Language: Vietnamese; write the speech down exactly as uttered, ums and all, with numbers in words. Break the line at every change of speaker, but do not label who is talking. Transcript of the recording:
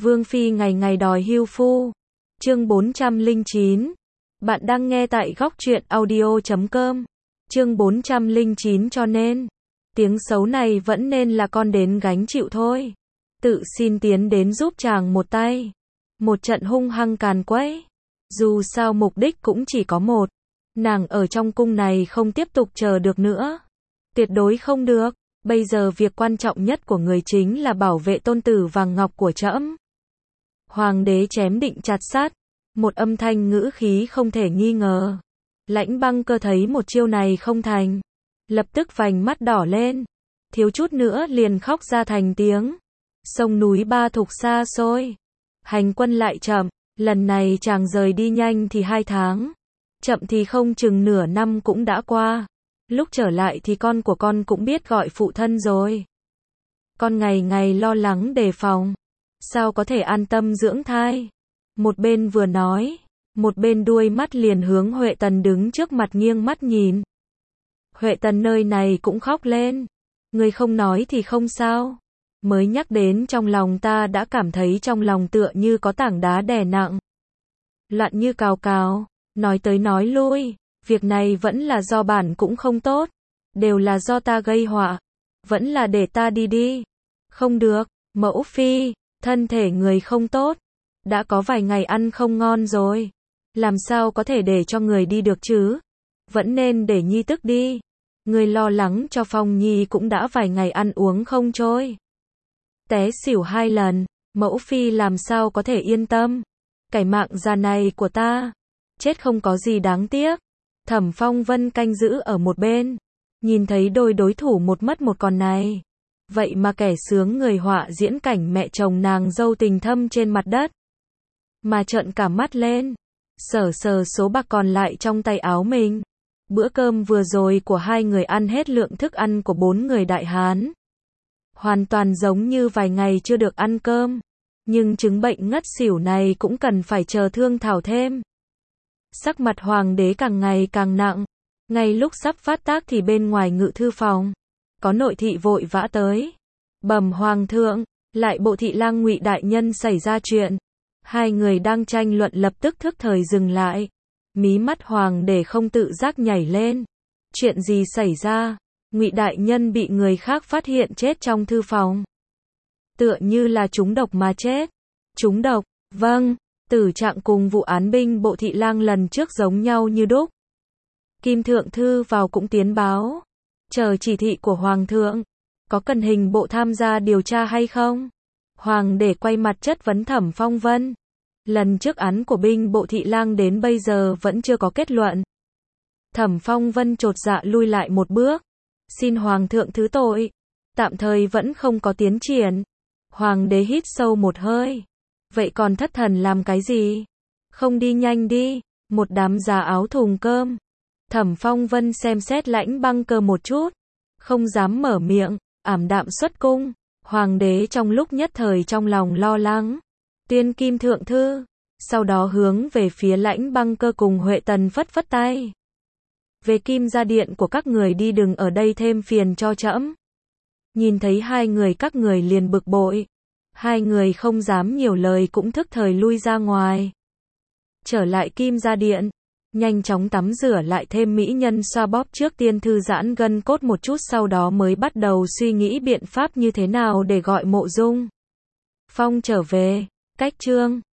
Vương Phi ngày ngày đòi hưu phu. Chương bốn trăm lẻ chín. Bạn đang nghe tại góc truyện audio chấm com. Chương bốn trăm lẻ chín cho nên, tiếng xấu này vẫn nên là con đến gánh chịu thôi. Tự xin tiến đến giúp chàng một tay. Một trận hung hăng càn quấy. Dù sao mục đích cũng chỉ có một. Nàng ở trong cung này không tiếp tục chờ được nữa. Tuyệt đối không được. Bây giờ việc quan trọng nhất của người chính là bảo vệ tôn tử vàng ngọc của trẫm. Hoàng đế chém định chặt sắt. Một âm thanh ngữ khí không thể nghi ngờ. Lãnh Băng Cơ thấy một chiêu này không thành. Lập tức vành mắt đỏ lên. Thiếu chút nữa liền khóc ra thành tiếng. Sông núi Ba Thục xa xôi. Hành quân lại chậm. Lần này chàng rời đi nhanh thì hai tháng. Chậm thì không chừng nửa năm cũng đã qua. Lúc trở lại thì con của con cũng biết gọi phụ thân rồi. Con ngày ngày lo lắng đề phòng. Sao có thể an tâm dưỡng thai? Một bên vừa nói, một bên đuôi mắt liền hướng Huệ Tần đứng trước mặt nghiêng mắt nhìn. Huệ Tần nơi này cũng khóc lên. Người không nói thì không sao. Mới nhắc đến trong lòng ta đã cảm thấy trong lòng tựa như có tảng đá đè nặng. Loạn như cào cào, nói tới nói lui. Việc này vẫn là do bản cũng không tốt. Đều là do ta gây họa. Vẫn là để ta đi đi. Không được, mẫu phi, thân thể người không tốt. Đã có vài ngày ăn không ngon rồi. Làm sao có thể để cho người đi được chứ? Vẫn nên để nhi tức đi. Người lo lắng cho Phong Nhi cũng đã vài ngày ăn uống không trôi. Té xỉu hai lần, mẫu phi làm sao có thể yên tâm. Cái mạng già này của ta, chết không có gì đáng tiếc. Thẩm Phong Vân canh giữ ở một bên, nhìn thấy đôi đối thủ một mất một còn này. Vậy mà kẻ sướng người họa diễn cảnh mẹ chồng nàng dâu tình thâm trên mặt đất. Mà trợn cả mắt lên, sờ sờ số bạc còn lại trong tay áo mình. Bữa cơm vừa rồi của hai người ăn hết lượng thức ăn của bốn người Đại Hán. Hoàn toàn giống như vài ngày chưa được ăn cơm. Nhưng chứng bệnh ngất xỉu này cũng cần phải chờ thương thảo thêm. Sắc mặt hoàng đế càng ngày càng nặng. Ngay lúc sắp phát tác thì bên ngoài ngự thư phòng, có nội thị vội vã tới. Bẩm hoàng thượng, lại bộ thị lang Ngụy đại nhân xảy ra chuyện. Hai người đang tranh luận lập tức thức thời dừng lại. Mí mắt hoàng đế không tự giác nhảy lên. Chuyện gì xảy ra? Ngụy đại nhân bị người khác phát hiện chết trong thư phòng. Tựa như là trúng độc mà chết. Trúng độc? Vâng. Tử trạng cùng vụ án binh bộ thị lang lần trước giống nhau như đúc. Kim thượng thư vào cũng tiến báo. Chờ chỉ thị của hoàng thượng. Có cần hình bộ tham gia điều tra hay không? Hoàng đế quay mặt chất vấn Thẩm Phong Vân. Lần trước án của binh bộ thị lang đến bây giờ vẫn chưa có kết luận. Thẩm Phong Vân chột dạ lui lại một bước. Xin hoàng thượng thứ tội. Tạm thời vẫn không có tiến triển. Hoàng đế hít sâu một hơi. Vậy còn thất thần làm cái gì? Không đi nhanh đi. Một đám già áo thùng cơm. Thẩm Phong Vân xem xét Lãnh Băng Cơ một chút. Không dám mở miệng. Ảm đạm xuất cung. Hoàng đế trong lúc nhất thời trong lòng lo lắng. Tuyên Kim thượng thư. Sau đó hướng về phía Lãnh Băng Cơ cùng Huệ Tần phất phất tay. Về Kim gia điện của các người đi, đừng ở đây thêm phiền cho trẫm. Nhìn thấy hai người các người liền bực bội. Hai người không dám nhiều lời cũng thức thời lui ra ngoài. Trở lại Kim gia điện. Nhanh chóng tắm rửa lại thêm mỹ nhân xoa bóp trước tiên thư giãn gân cốt một chút, sau đó mới bắt đầu suy nghĩ biện pháp như thế nào để gọi Mộ Dung Phong trở về. Cách chương